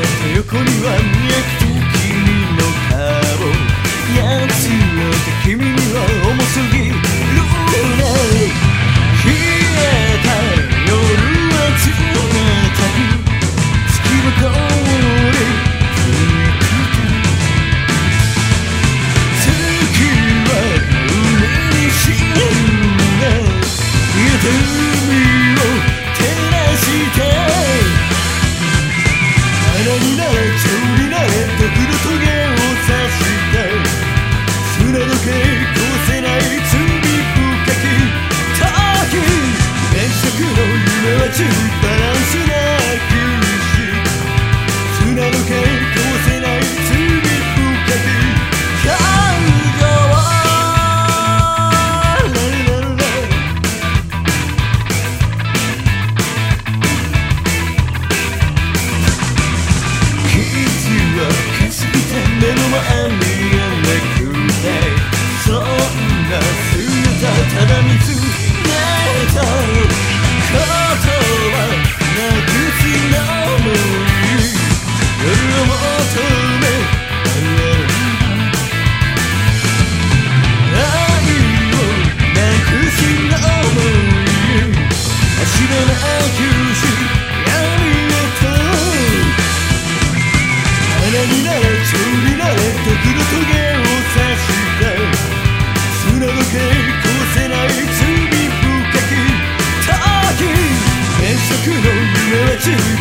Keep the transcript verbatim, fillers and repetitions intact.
横には見えて君の顔、やつれて君には重すぎるね。冷えた夜は冷たく月の香り消えて月は海に沈んだ冷えた海を照らして花になれ蝶になれとくるトゲを刺して砂時計越せない罪深き時、連続の夢は中バランスなくし砂時計越せない罪深き感情はララララ目の前にやなくてそんな姿ただ見つめたことはなくすのもいい夜を求め愛をなくすのもいい足がなくし闇へと花になれ蝶になれとくるトゲを刺して砂時計越せない罪深き時、遠足の夢は中